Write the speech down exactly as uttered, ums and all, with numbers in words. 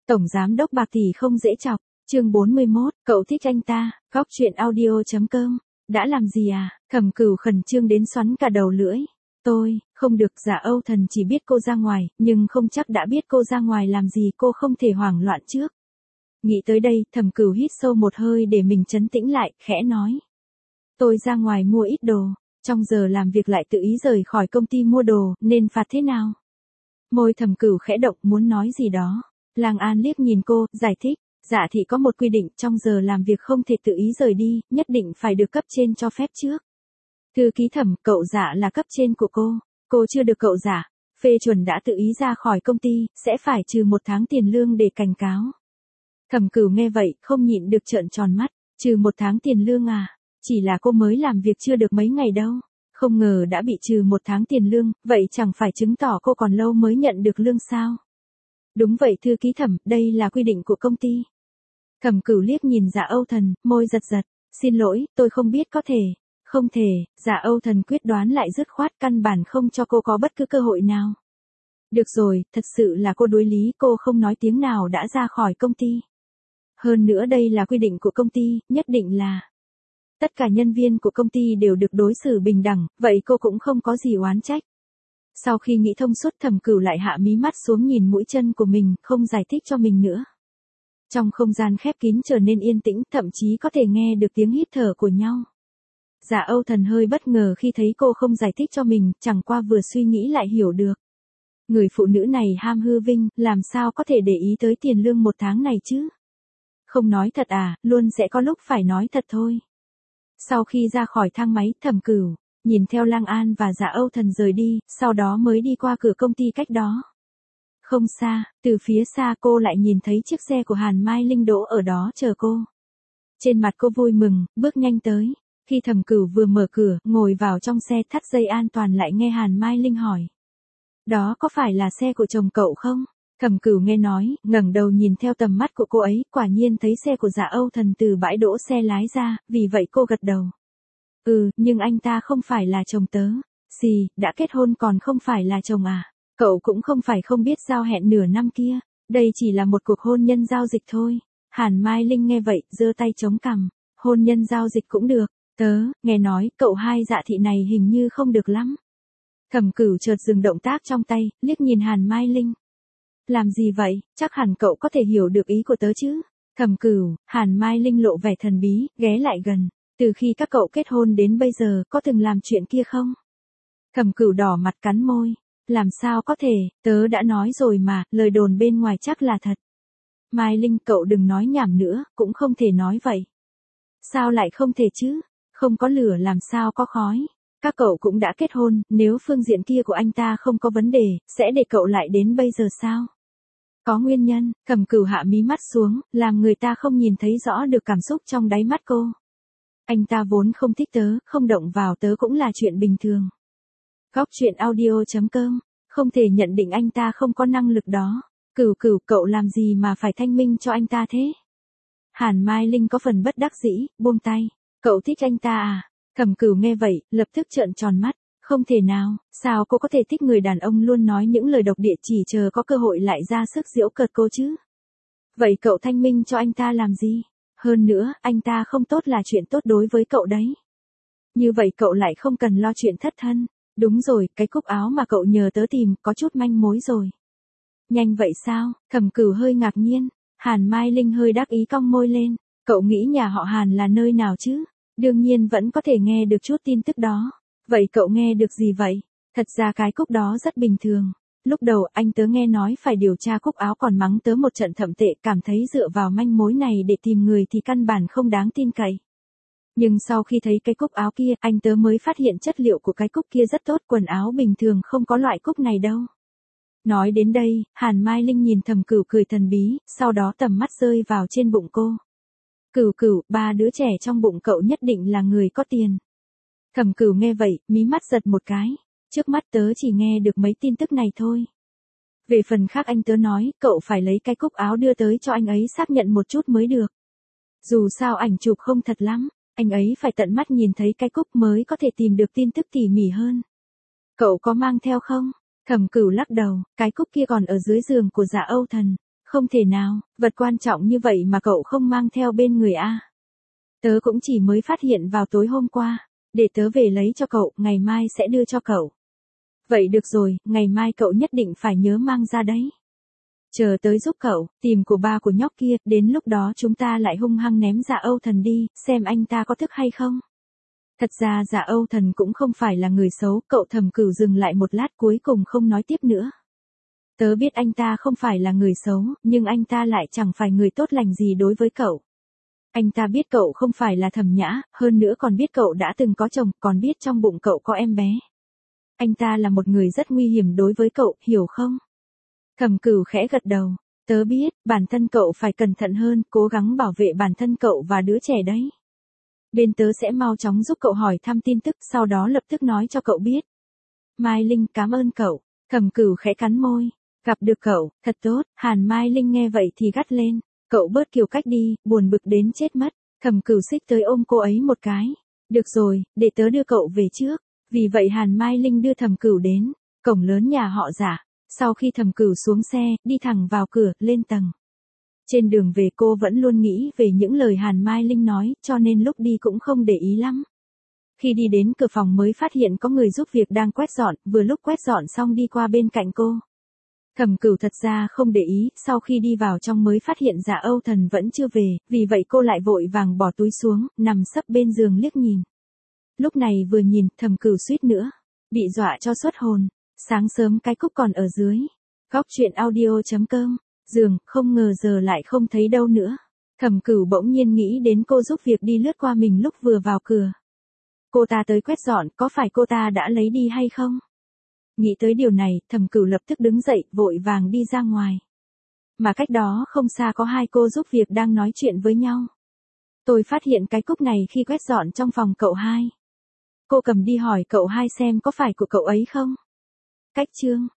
Tổng giám đốc bạc tỷ không dễ chọc, chương bốn mươi mốt, cậu thích anh ta, góc chuyện audio chấm com. Đã làm gì à? Thẩm Cửu khẩn trương đến xoắn cả đầu lưỡi. Tôi, không được. Dạ Âu Thần chỉ biết cô ra ngoài, nhưng không chắc đã biết cô ra ngoài làm gì, cô không thể hoảng loạn trước. Nghĩ tới đây, Thẩm Cửu hít sâu một hơi để mình trấn tĩnh lại, khẽ nói. Tôi ra ngoài mua ít đồ, trong giờ làm việc lại tự ý rời khỏi công ty mua đồ, nên phạt thế nào? Môi Thẩm Cửu khẽ động muốn nói gì đó. Lang An liếc nhìn cô, giải thích. Dạ thì có một quy định, trong giờ làm việc không thể tự ý rời đi, nhất định phải được cấp trên cho phép trước. Thư ký Thẩm, cậu Dạ là cấp trên của cô, cô chưa được cậu Dạ phê chuẩn đã tự ý ra khỏi công ty, sẽ phải trừ một tháng tiền lương để cảnh cáo. Thẩm Cửu nghe vậy, không nhịn được trợn tròn mắt, trừ một tháng tiền lương à? Chỉ là cô mới làm việc chưa được mấy ngày đâu, không ngờ đã bị trừ một tháng tiền lương, vậy chẳng phải chứng tỏ cô còn lâu mới nhận được lương sao? Đúng vậy thư ký Thẩm, đây là quy định của công ty. Thẩm Cửu liếc nhìn Dạ Âu Thần, môi giật giật, xin lỗi, tôi không biết có thể, không thể, Dạ Âu Thần quyết đoán lại dứt khoát căn bản không cho cô có bất cứ cơ hội nào. Được rồi, thật sự là cô đối lý, cô không nói tiếng nào đã ra khỏi công ty. Hơn nữa đây là quy định của công ty, nhất định là tất cả nhân viên của công ty đều được đối xử bình đẳng, vậy cô cũng không có gì oán trách. Sau khi nghĩ thông suốt, Thẩm Cửu lại hạ mí mắt xuống nhìn mũi chân của mình, không giải thích cho mình nữa. Trong không gian khép kín trở nên yên tĩnh, thậm chí có thể nghe được tiếng hít thở của nhau. Dạ Âu Thần hơi bất ngờ khi thấy cô không giải thích cho mình, chẳng qua vừa suy nghĩ lại hiểu được. Người phụ nữ này ham hư vinh, làm sao có thể để ý tới tiền lương một tháng này chứ? Không nói thật à, luôn sẽ có lúc phải nói thật thôi. Sau khi ra khỏi thang máy, Thẩm Cửu nhìn theo Lang An và Dạ Âu Thần rời đi, sau đó mới đi qua cửa công ty cách đó. Không xa, từ phía xa cô lại nhìn thấy chiếc xe của Hàn Mai Linh đỗ ở đó chờ cô. Trên mặt cô vui mừng, bước nhanh tới. Khi Thẩm Cửu vừa mở cửa, ngồi vào trong xe thắt dây an toàn lại nghe Hàn Mai Linh hỏi. Đó có phải là xe của chồng cậu không? Thẩm Cửu nghe nói, ngẩng đầu nhìn theo tầm mắt của cô ấy, quả nhiên thấy xe của Dạ Âu Thần từ bãi đỗ xe lái ra, vì vậy cô gật đầu. Ừ, nhưng anh ta không phải là chồng tớ. Gì, đã kết hôn còn không phải là chồng à? Cậu cũng không phải không biết giao hẹn nửa năm kia, đây chỉ là một cuộc hôn nhân giao dịch thôi. Hàn Mai Linh nghe vậy, giơ tay chống cằm, hôn nhân giao dịch cũng được, tớ, nghe nói, cậu hai Dạ thị này hình như không được lắm. Thẩm Cửu chợt dừng động tác trong tay, liếc nhìn Hàn Mai Linh. Làm gì vậy, chắc hẳn cậu có thể hiểu được ý của tớ chứ. Thẩm Cửu, Hàn Mai Linh lộ vẻ thần bí, ghé lại gần, từ khi các cậu kết hôn đến bây giờ, có từng làm chuyện kia không? Thẩm Cửu đỏ mặt cắn môi. Làm sao có thể, tớ đã nói rồi mà, lời đồn bên ngoài chắc là thật. Mai Linh, cậu đừng nói nhảm nữa, cũng không thể nói vậy. Sao lại không thể chứ? Không có lửa làm sao có khói. Các cậu cũng đã kết hôn, nếu phương diện kia của anh ta không có vấn đề, sẽ để cậu lại đến bây giờ sao? Có nguyên nhân. Thẩm Cửu hạ mí mắt xuống, làm người ta không nhìn thấy rõ được cảm xúc trong đáy mắt cô. Anh ta vốn không thích tớ, không động vào tớ cũng là chuyện bình thường. Góc chuyện audio chấm com, không thể nhận định anh ta không có năng lực đó. Cửu Cửu, cậu làm gì mà phải thanh minh cho anh ta thế? Hàn Mai Linh có phần bất đắc dĩ, buông tay. Cậu thích anh ta à? Thẩm Cửu nghe vậy, lập tức trợn tròn mắt. Không thể nào, sao cô có thể thích người đàn ông luôn nói những lời độc địa chỉ chờ có cơ hội lại ra sức giễu cợt cô chứ? Vậy cậu thanh minh cho anh ta làm gì? Hơn nữa, anh ta không tốt là chuyện tốt đối với cậu đấy. Như vậy cậu lại không cần lo chuyện thất thân. Đúng rồi, cái cúc áo mà cậu nhờ tớ tìm, có chút manh mối rồi. Nhanh vậy sao? Thẩm Cửu hơi ngạc nhiên. Hàn Mai Linh hơi đắc ý cong môi lên. Cậu nghĩ nhà họ Hàn là nơi nào chứ? Đương nhiên vẫn có thể nghe được chút tin tức đó. Vậy cậu nghe được gì vậy? Thật ra cái cúc đó rất bình thường. Lúc đầu anh tớ nghe nói phải điều tra cúc áo còn mắng tớ một trận thậm tệ, cảm thấy dựa vào manh mối này để tìm người thì căn bản không đáng tin cậy. Nhưng sau khi thấy cái cúc áo kia, anh tớ mới phát hiện chất liệu của cái cúc kia rất tốt, quần áo bình thường không có loại cúc này đâu. Nói đến đây, Hàn Mai Linh nhìn Thẩm Cửu cười thần bí, sau đó tầm mắt rơi vào trên bụng cô. Cửu Cửu, ba đứa trẻ trong bụng cậu nhất định là người có tiền. Thẩm Cửu nghe vậy, mí mắt giật một cái. Trước mắt tớ chỉ nghe được mấy tin tức này thôi. Về phần khác anh tớ nói, cậu phải lấy cái cúc áo đưa tới cho anh ấy xác nhận một chút mới được. Dù sao ảnh chụp không thật lắm, anh ấy phải tận mắt nhìn thấy cái cúc mới có thể tìm được tin tức tỉ mỉ hơn. Cậu có mang theo không? Thẩm Cửu lắc đầu, cái cúc kia còn ở dưới giường của Dạ Âu Thần. Không thể nào, vật quan trọng như vậy mà cậu không mang theo bên người a. Tớ cũng chỉ mới phát hiện vào tối hôm qua. Để tớ về lấy cho cậu, ngày mai sẽ đưa cho cậu. Vậy được rồi, ngày mai cậu nhất định phải nhớ mang ra đấy. Chờ tới giúp cậu, tìm của ba của nhóc kia, đến lúc đó chúng ta lại hung hăng ném Dạ Âu Thần đi, xem anh ta có thức hay không. Thật ra Dạ Âu Thần cũng không phải là người xấu, cậu Thẩm Cửu dừng lại một lát cuối cùng không nói tiếp nữa. Tớ biết anh ta không phải là người xấu, nhưng anh ta lại chẳng phải người tốt lành gì đối với cậu. Anh ta biết cậu không phải là Thẩm Nhã, hơn nữa còn biết cậu đã từng có chồng, còn biết trong bụng cậu có em bé. Anh ta là một người rất nguy hiểm đối với cậu, hiểu không? Thẩm Cửu khẽ gật đầu. Tớ biết, bản thân cậu phải cẩn thận hơn, cố gắng bảo vệ bản thân cậu và đứa trẻ đấy. Bên tớ sẽ mau chóng giúp cậu hỏi thăm tin tức, sau đó lập tức nói cho cậu biết. Mai Linh cảm ơn cậu. Thẩm Cửu khẽ cắn môi. Gặp được cậu, thật tốt. Hàn Mai Linh nghe vậy thì gắt lên. Cậu bớt kiêu cách đi, buồn bực đến chết mất. Thẩm Cửu xích tới ôm cô ấy một cái. Được rồi, để tớ đưa cậu về trước. Vì vậy Hàn Mai Linh đưa Thẩm Cửu đến cổng lớn nhà họ Dạ. Sau khi Thẩm Cửu xuống xe, đi thẳng vào cửa, lên tầng. Trên đường về cô vẫn luôn nghĩ về những lời Hàn Mai Linh nói, cho nên lúc đi cũng không để ý lắm. Khi đi đến cửa phòng mới phát hiện có người giúp việc đang quét dọn, vừa lúc quét dọn xong đi qua bên cạnh cô. Thẩm Cửu thật ra không để ý, sau khi đi vào trong mới phát hiện Dạ Âu Thần vẫn chưa về, vì vậy cô lại vội vàng bỏ túi xuống, nằm sấp bên giường liếc nhìn. Lúc này vừa nhìn, Thẩm Cửu suýt nữa bị dọa cho xuất hồn. Sáng sớm cái cúc còn ở dưới. Góc truyện audio chấm com. Giường, không ngờ giờ lại không thấy đâu nữa. Thẩm Cửu bỗng nhiên nghĩ đến cô giúp việc đi lướt qua mình lúc vừa vào cửa. Cô ta tới quét dọn, có phải cô ta đã lấy đi hay không? Nghĩ tới điều này, Thẩm Cửu lập tức đứng dậy, vội vàng đi ra ngoài. Mà cách đó không xa có hai cô giúp việc đang nói chuyện với nhau. Tôi phát hiện cái cúc này khi quét dọn trong phòng cậu hai. Cô cầm đi hỏi cậu hai xem có phải của cậu ấy không? Cách chương